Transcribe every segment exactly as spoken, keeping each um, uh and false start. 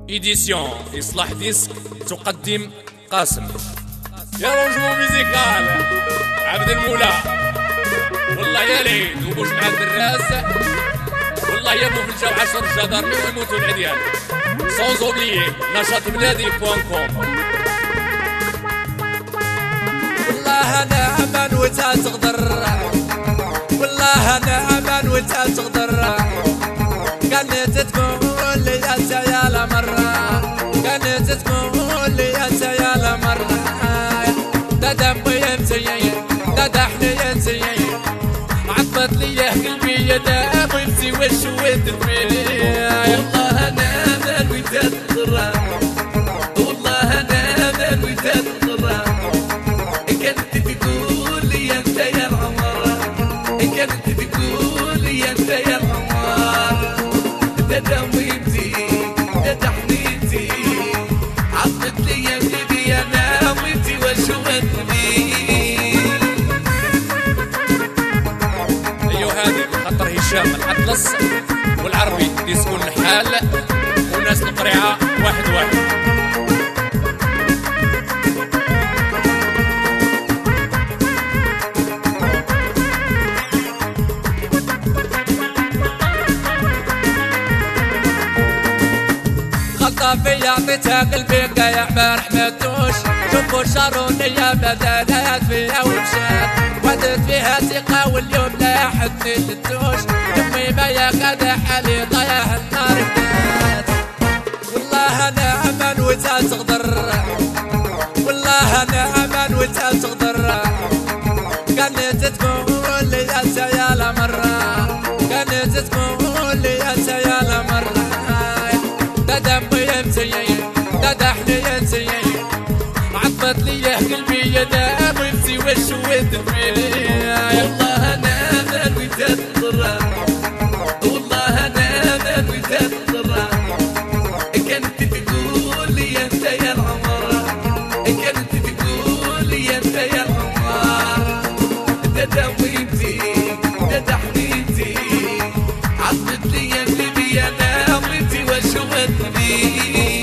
إيديسيون إصلاح ديسك تقدم قاسم. يا رجل ميزيكال عبد المولى، والله يا العيد وبوش مع الدراس، والله يا بو في الجو عشر جدار مي ويموتوا العديان. سونز اوبليي نشاط بلادي بوان كوم. والله انا امان وتا تغدر، والله انا امان وتا تغدر، كانت تقول لي انت يا لا مره، كانت تقول لي انت يا لا مره، دا دمي يمسي دا دحني يمسي، عطت لي قلبي يا دمي يمسي وش ودمي. والله انا امان وتا تغدر، والله انا امان وتا تغدر، كانت تقول لي انت يا العمر، كانت تقول لي انت يا العمر، دا دميتي دا تحنيتي، عطت لي يا قلبي انا وانتي وشوتني. ايوا هذه خاطر هشام الأطلس والعربي ديسكو النحال والناس القريعه واحد واحد. خطافي عطيتها قلبي قايع ما رحمتوش، شوفوا شاروني يا بدلات فيها ومشات، وعدت فيها ثقة واليوم لا حد نشدوش، يمي ما يا قاد حالي ضيع النار بدات. والله انا امان وتا تغدر، والله انا امان وتا تغدر، كانت تقول لي انت يا لا مرة، كانت تقول لي انت يا لا مرة، دا دمي يمسي دا دحني يمسي، عطت لي قلبي يا دمي يمسي وش ودمي. والله انا امان وتا تغدر، والله انا امان وتا تغدر، كانت تقول لي انت يا العمر، كانت تقول لي انت يا العمر، دا دميتي دا تحنيتي، عطت لي قلبي انا وانتي وشوتني.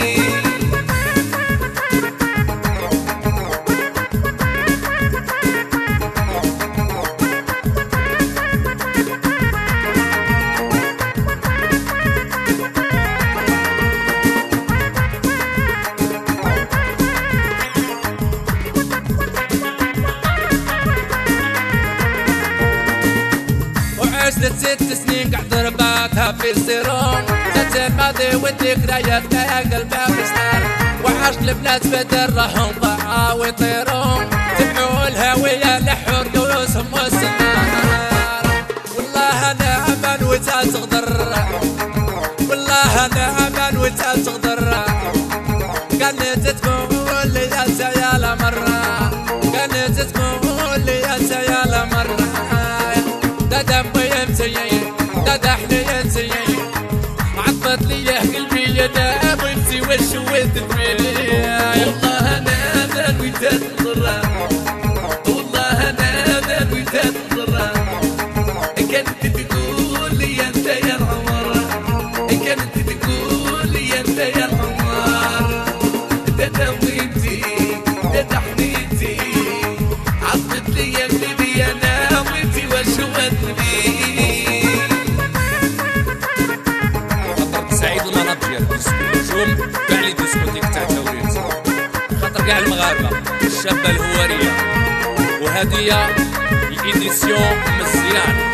عشت ست سنين قاعد رباتها في السيرون، زادت الماضي والذكريات لا قلبها مسطر، وعاشت البنات بدرهم ضاعوا ويطيرون، تبعوا الهوية لحور قوسهم والسمار. والله انا امان وتا تغدر، والله انا امان وتا تغدر، كانت تقول لي انت يا لا مرة، كانت تقول لي انت يا لا مرة، دا دمي يمسي دا دحني يمسي، عطت لي قلبي يا دمي يمسي وش ودمي. والله انا امان وتا تغدر، والله انا امان وتا تغدر، كانت تقول لي انت يا العمر، كانت تقول لي انت يا العمر، دا دميتي دا تحنيتي، عطت لي قلبي انا وانتي وشوتني. خاطر سعيد المناجر ديسكو النجوم كاع لي ديسكوتيك تاع التوريت، خاطر كاع المغاربه الشابه الهواريه، وهديه الايديسيون مزيان.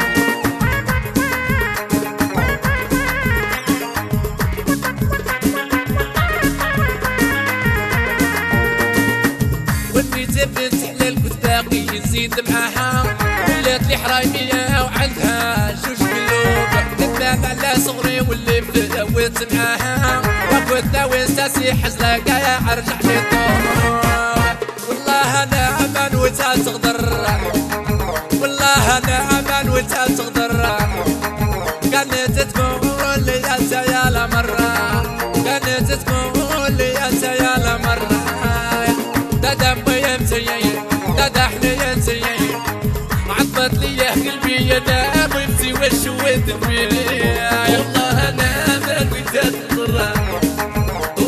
والميتين تحلى الكتباقي يزيد معاها، ولات لي حرايمية وعندها جوج قلوب، ندمان على صغري واللي بداوت معاها، وكنت ناوي ساسي حزلة كاع ارجع لي طول. والله انا امان وتا تغدر، والله انا امان وتا تغدر، كانت تقول لي انت يا لا مرة، كانت تقول لي انت يا لا مرة، دا دمي يمسي دا دحني يمسي، عطت لي قلبي يا دمي يمسي وش ودمي. والله انا امان وتا تغدر،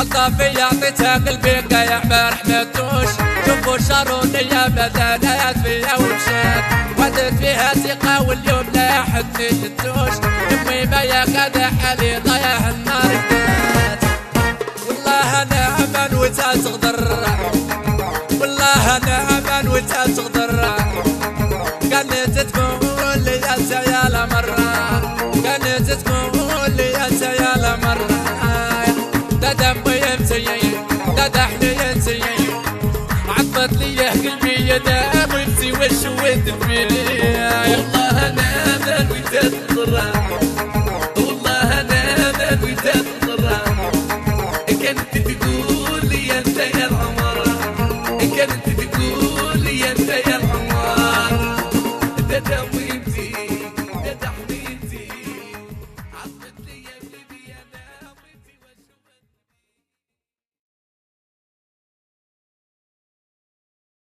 صافي عطيتها قلبي يا ما رحمتوش شوفوا شاروني يا بدانات فيها ومشات وعدت فيها ثقة واليوم لا حد نشدوش امي ما يا قاعدة حالي ضياع النار كانت والله انا امان وتا تغدر والله انا امان وتا تغدر كانت تقول لي انت يا لمرة كانت تقول لي انت يا لمرة دا دمي امتي دا دحلي انتي عطت لي قلبي يا دام وانتي وش ود فيني والله انا امان وتا تغدر